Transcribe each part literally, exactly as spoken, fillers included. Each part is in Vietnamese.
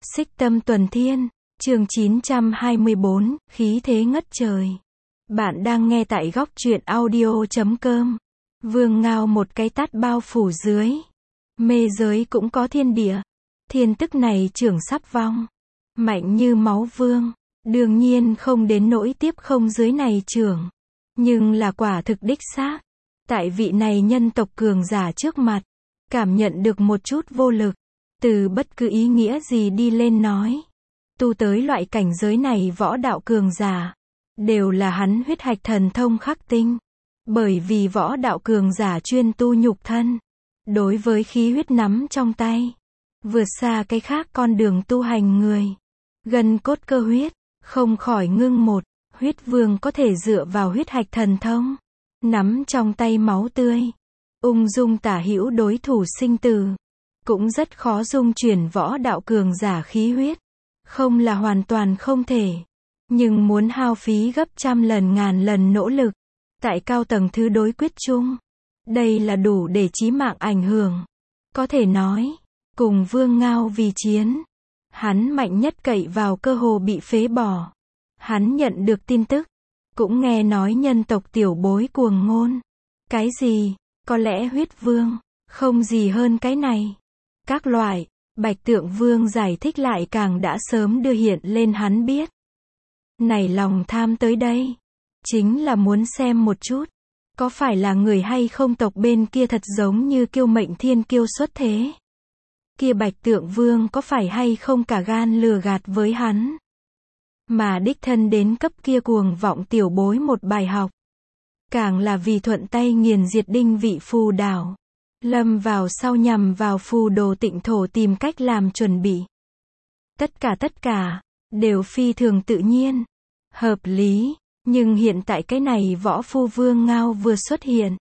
Xích Tâm Tuần Thiên, chương chín trăm hai mươi bốn, khí thế ngất trời. Bạn đang nghe tại góc truyện audio chấm com. Vương Ngao một cái tát bao phủ dưới. Mê giới cũng có thiên địa. Thiên tức này trưởng sắp vong. Mạnh như máu vương. Đương nhiên không đến nỗi tiếp không dưới này trưởng. Nhưng là quả thực đích xác. Tại vị này nhân tộc cường giả trước mặt. Cảm nhận được một chút vô lực. Từ bất cứ ý nghĩa gì đi lên nói. Tu tới loại cảnh giới này võ đạo cường giả. Đều là hắn huyết hạch thần thông khắc tinh. Bởi vì võ đạo cường giả chuyên tu nhục thân. Đối với khí huyết nắm trong tay. Vượt xa cái khác con đường tu hành người. Gân cốt cơ huyết. Không khỏi ngưng một. Huyết vương có thể dựa vào huyết hạch thần thông. Nắm trong tay máu tươi. Ung dung tả hữu đối thủ sinh tử. Cũng rất khó dung chuyển võ đạo cường giả khí huyết. Không là hoàn toàn không thể. Nhưng muốn hao phí gấp trăm lần ngàn lần nỗ lực. Tại cao tầng thứ đối quyết chung. Đây là đủ để chí mạng ảnh hưởng. Có thể nói. Cùng Vương Ngao vì chiến. Hắn mạnh nhất cậy vào cơ hồ bị phế bỏ. Hắn nhận được tin tức. Cũng nghe nói nhân tộc tiểu bối cuồng ngôn. Cái gì? Có lẽ huyết vương. Không gì hơn cái này. Các loại, Bạch Tượng Vương giải thích lại càng đã sớm đưa hiện lên hắn biết. Này lòng tham tới đây. Chính là muốn xem một chút. Có phải là người hay không tộc bên kia thật giống như kiêu mệnh thiên kiêu xuất thế. Kia Bạch Tượng Vương có phải hay không cả gan lừa gạt với hắn. Mà đích thân đến cấp kia cuồng vọng tiểu bối một bài học. Càng là vì thuận tay nghiền diệt đinh vị phù đảo. Lâm vào sau nhằm vào phù đồ tịnh thổ tìm cách làm chuẩn bị. Tất cả tất cả, đều phi thường tự nhiên, hợp lý, nhưng hiện tại cái này võ phu Vương Ngao vừa xuất hiện.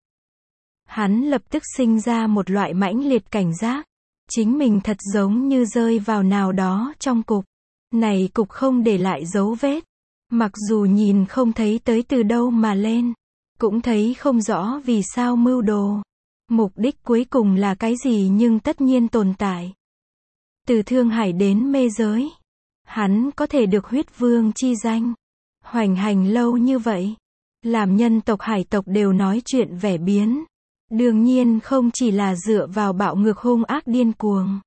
Hắn lập tức sinh ra một loại mãnh liệt cảnh giác, chính mình thật giống như rơi vào nào đó trong cục. Này cục không để lại dấu vết, mặc dù nhìn không thấy tới từ đâu mà lên, cũng thấy không rõ vì sao mưu đồ. Mục đích cuối cùng là cái gì nhưng tất nhiên tồn tại. Từ Thương Hải đến mê giới. Hắn có thể được huyết vương chi danh. Hoành hành lâu như vậy. Làm nhân tộc hải tộc đều nói chuyện vẻ biến. Đương nhiên không chỉ là dựa vào bạo ngược hung ác điên cuồng.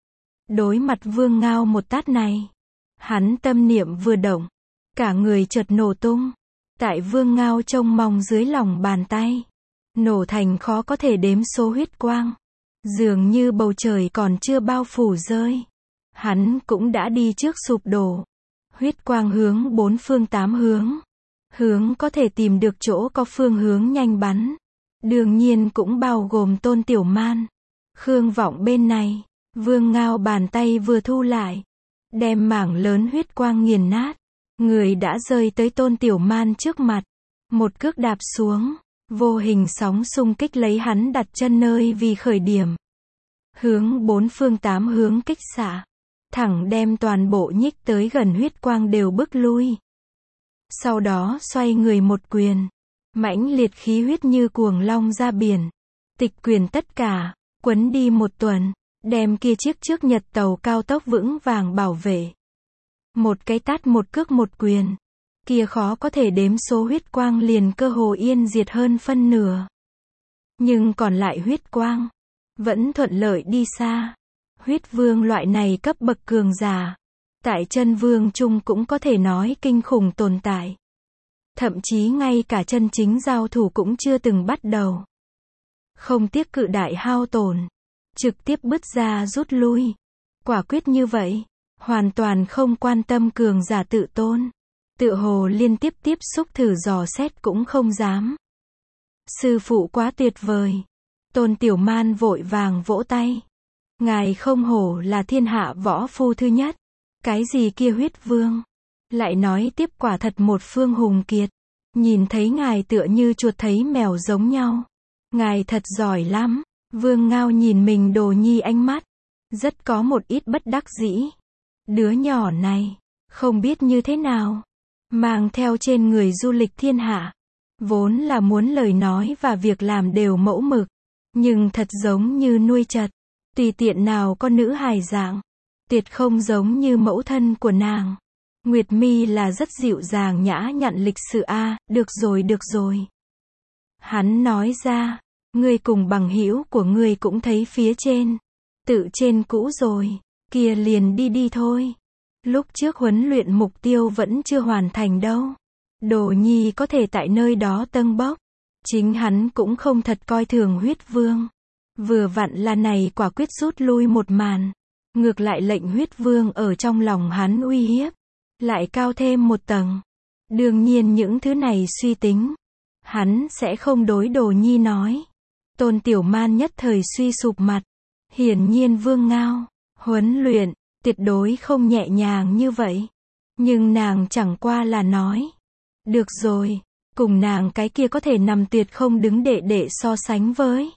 Đối mặt Vương Ngao một tát này. Hắn tâm niệm vừa động. Cả người chợt nổ tung. Tại Vương Ngao trông mong dưới lòng bàn tay. Nổ thành khó có thể đếm số huyết quang. Dường như bầu trời còn chưa bao phủ rơi. Hắn cũng đã đi trước sụp đổ. Huyết quang hướng bốn phương tám hướng. Hướng có thể tìm được chỗ có phương hướng nhanh bắn. Đương nhiên cũng bao gồm Tôn Tiểu Man. Khương Vọng bên này. Vương Ngao bàn tay vừa thu lại. Đem mảng lớn huyết quang nghiền nát. Người đã rơi tới Tôn Tiểu Man trước mặt. Một cước đạp xuống. Vô hình sóng xung kích lấy hắn đặt chân nơi vì khởi điểm. Hướng bốn phương tám hướng kích xạ. Thẳng đem toàn bộ nhích tới gần huyết quang đều bức lui. Sau đó xoay người một quyền. Mãnh liệt khí huyết như cuồng long ra biển. Tịch quyền tất cả. Quấn đi một tuần. Đem kia chiếc trước nhật tàu cao tốc vững vàng bảo vệ. Một cái tát một cước một quyền. Kia khó có thể đếm số huyết quang liền cơ hồ yên diệt hơn phân nửa. Nhưng còn lại huyết quang. Vẫn thuận lợi đi xa. Huyết vương loại này cấp bậc cường giả. Tại chân vương chung cũng có thể nói kinh khủng tồn tại. Thậm chí ngay cả chân chính giao thủ cũng chưa từng bắt đầu. Không tiếc cự đại hao tổn. Trực tiếp bứt ra rút lui. Quả quyết như vậy. Hoàn toàn không quan tâm cường giả tự tôn. Tựa hồ liên tiếp tiếp xúc thử dò xét cũng không dám. Sư phụ quá tuyệt vời. Tôn Tiểu Man vội vàng vỗ tay. Ngài không hổ là thiên hạ võ phu thứ nhất. Cái gì kia huyết vương. Lại nói tiếp quả thật một phương hùng kiệt. Nhìn thấy ngài tựa như chuột thấy mèo giống nhau. Ngài thật giỏi lắm. Vương Ngao nhìn mình đồ nhi ánh mắt. Rất có một ít bất đắc dĩ. Đứa nhỏ này. Không biết như thế nào. Mang theo trên người du lịch thiên hạ. Vốn là muốn lời nói và việc làm đều mẫu mực. Nhưng thật giống như nuôi chật. Tùy tiện nào có nữ hài dạng. tuyệt không giống như mẫu thân của nàng. Nguyệt Mi là rất dịu dàng nhã nhặn lịch sự a, à, được rồi được rồi. Hắn nói ra, ngươi cùng bằng hữu của ngươi cũng thấy phía trên. Tự trên cũ rồi, kia liền đi đi thôi. Lúc trước huấn luyện mục tiêu vẫn chưa hoàn thành đâu. Đồ Nhi có thể tại nơi đó tâng bốc. Chính hắn cũng không thật coi thường Huyết Vương. Vừa vặn là này quả quyết rút lui một màn. Ngược lại lệnh Huyết Vương ở trong lòng hắn uy hiếp. Lại cao thêm một tầng. Đương nhiên những thứ này suy tính. Hắn sẽ không đối Đồ Nhi nói. Tôn Tiểu Man nhất thời suy sụp mặt. Hiển nhiên Vương Ngao, huấn luyện, tuyệt đối không nhẹ nhàng như vậy. Nhưng nàng chẳng qua là nói. Được rồi, cùng nàng cái kia có thể nằm tuyệt không đứng để để so sánh với.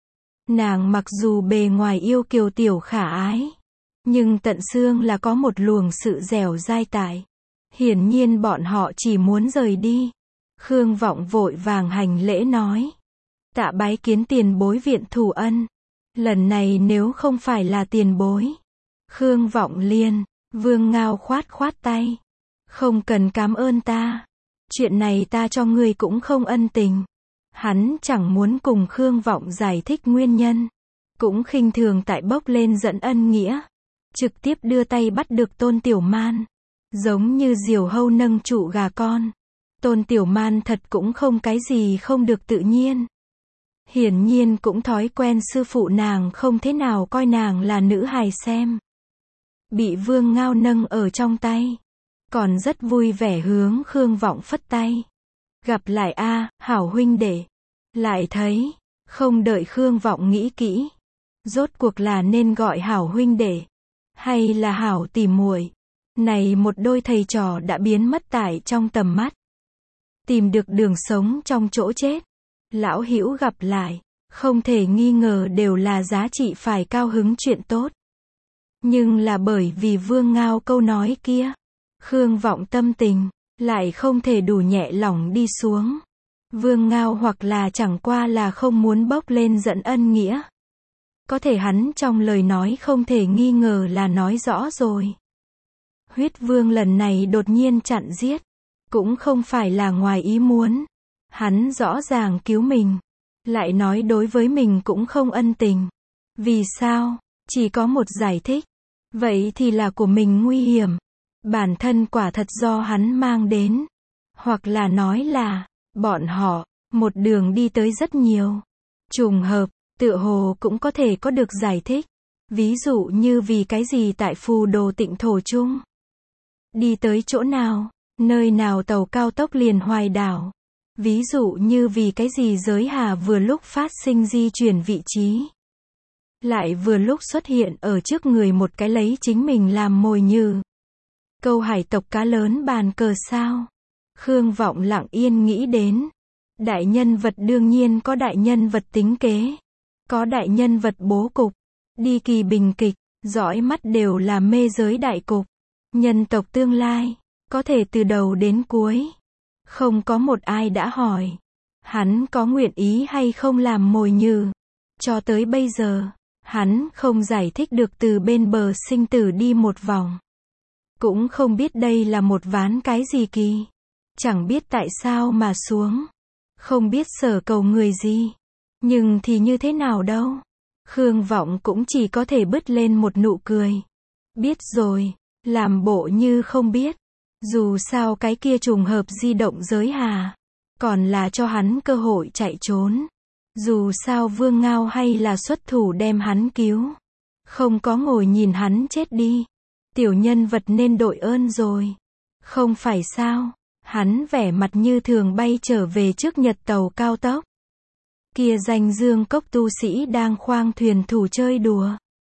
Nàng mặc dù bề ngoài yêu kiều tiểu khả ái. Nhưng tận xương là có một luồng sự dẻo dai tại. Hiển nhiên bọn họ chỉ muốn rời đi. Khương Vọng vội vàng hành lễ nói. Tạ bái kiến tiền bối viện thủ ân. Lần này nếu không phải là tiền bối. Khương Vọng liền, Vương Ngao khoát khoát tay. Không cần cảm ơn ta. Chuyện này ta cho ngươi cũng không ân tình. Hắn chẳng muốn cùng Khương Vọng giải thích nguyên nhân. Cũng khinh thường tại bốc lên dẫn ân nghĩa. Trực tiếp đưa tay bắt được Tôn Tiểu Man. Giống như diều hâu nâng trụ gà con. Tôn Tiểu Man thật cũng không cái gì không được tự nhiên. Hiển nhiên cũng thói quen sư phụ nàng không thế nào coi nàng là nữ hài xem. Bị Vương Ngao nâng ở trong tay. Còn rất vui vẻ hướng Khương Vọng phất tay. Gặp lại a, hảo huynh đệ. Lại thấy, không đợi Khương Vọng nghĩ kỹ. Rốt cuộc là nên gọi hảo huynh đệ. Hay là hảo tỉ muội. Này một đôi thầy trò đã biến mất tại trong tầm mắt. Tìm được đường sống trong chỗ chết. Lão hữu gặp lại, không thể nghi ngờ đều là giá trị phải cao hứng chuyện tốt. Nhưng là bởi vì Vương Ngao câu nói kia, Khương Vọng tâm tình, lại không thể đủ nhẹ lỏng đi xuống. Vương Ngao hoặc là chẳng qua là không muốn bốc lên giận ân nghĩa. Có thể hắn trong lời nói không thể nghi ngờ là nói rõ rồi. Huyết Vương lần này đột nhiên chặn giết, cũng không phải là ngoài ý muốn. Hắn rõ ràng cứu mình, lại nói đối với mình cũng không ân tình. Vì sao? Chỉ có một giải thích. Vậy thì là của mình nguy hiểm. Bản thân quả thật do hắn mang đến. Hoặc là nói là, bọn họ, một đường đi tới rất nhiều. Trùng hợp, tựa hồ cũng có thể có được giải thích. Ví dụ như vì cái gì tại Phù Đồ Tịnh Thổ Trung. Đi tới chỗ nào, nơi nào tàu cao tốc liền Hoài Đảo. Ví dụ như vì cái gì giới hà vừa lúc phát sinh di chuyển vị trí. Lại vừa lúc xuất hiện ở trước người một cái lấy chính mình làm mồi nhử. Câu hải tộc cá lớn bàn cờ sao? Khương Vọng lặng yên nghĩ đến. Đại nhân vật đương nhiên có đại nhân vật tính kế. Có đại nhân vật bố cục. Đi kỳ bình kịch, dõi mắt đều là mê giới đại cục. Nhân tộc tương lai, có thể từ đầu đến cuối. Không có một ai đã hỏi. Hắn có nguyện ý hay không làm mồi nhử. Cho tới bây giờ, hắn không giải thích được từ bên bờ sinh tử đi một vòng. Cũng không biết đây là một ván cái gì kỳ. Chẳng biết tại sao mà xuống. Không biết sở cầu người gì. Nhưng thì như thế nào đâu. Khương Vọng cũng chỉ có thể bứt lên một nụ cười. Biết rồi, làm bộ như không biết. Dù sao cái kia trùng hợp di động giới hà. Còn là cho hắn cơ hội chạy trốn. Dù sao Vương Ngao hay là xuất thủ đem hắn cứu. Không có ngồi nhìn hắn chết đi. Tiểu nhân vật nên đội ơn rồi. Không phải sao. Hắn vẻ mặt như thường bay trở về trước nhật tàu cao tốc. Kia danh Dương Cốc tu sĩ đang khoang thuyền thủ chơi đùa.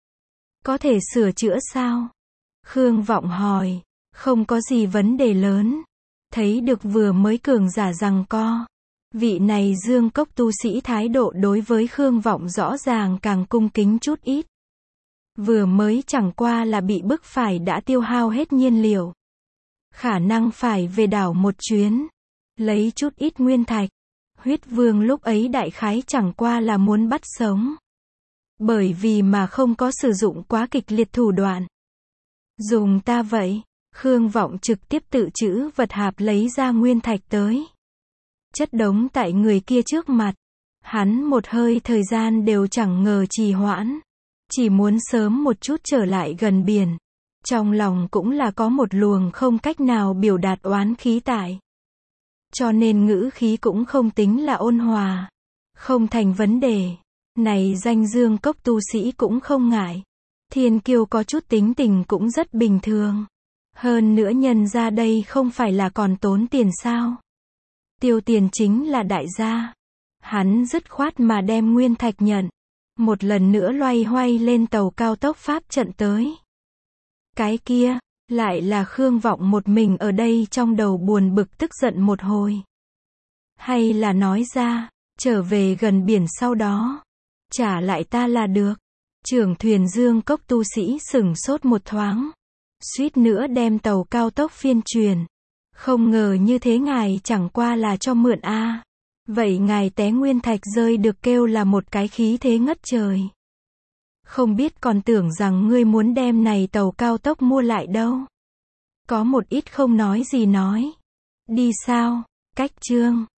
Có thể sửa chữa sao? Khương Vọng hỏi. Không có gì vấn đề lớn. Thấy được vừa mới cường giả rằng co. Vị này Dương Cốc tu sĩ thái độ đối với Khương Vọng rõ ràng càng cung kính chút ít. Vừa mới chẳng qua là bị bức phải đã tiêu hao hết nhiên liệu. Khả năng phải về đảo một chuyến. Lấy chút ít nguyên thạch. Huyết Vương lúc ấy đại khái chẳng qua là muốn bắt sống. Bởi vì mà không có sử dụng quá kịch liệt thủ đoạn. Dùng ta vậy. Khương Vọng trực tiếp tự trữ vật hạp lấy ra nguyên thạch tới. Chất đống tại người kia trước mặt. Hắn một hơi thời gian đều chẳng ngờ trì hoãn. Chỉ muốn sớm một chút trở lại gần biển. Trong lòng cũng là có một luồng không cách nào biểu đạt oán khí tại. Cho nên ngữ khí cũng không tính là ôn hòa. Không thành vấn đề. Này danh dương cốc tu sĩ cũng không ngại. Thiên kiêu có chút tính tình cũng rất bình thường. Hơn nữa nhân ra đây không phải là còn tốn tiền sao. Tiêu tiền chính là đại gia. Hắn dứt khoát mà đem nguyên thạch nhận. Một lần nữa loay hoay lên tàu cao tốc pháp trận tới. Cái kia, lại là Khương Vọng một mình ở đây trong đầu buồn bực tức giận một hồi. Hay là nói ra, trở về gần biển sau đó. Trả lại ta là được. Trưởng thuyền dương cốc tu sĩ sửng sốt một thoáng. Suýt nữa đem tàu cao tốc phiên truyền. Không ngờ như thế ngài chẳng qua là cho mượn a. À. Vậy ngài té nguyên thạch rơi được kêu là một cái khí thế ngất trời. Không biết còn tưởng rằng ngươi muốn đem này tàu cao tốc mua lại đâu. Có một ít không nói gì nói. Đi sao? Cách chương.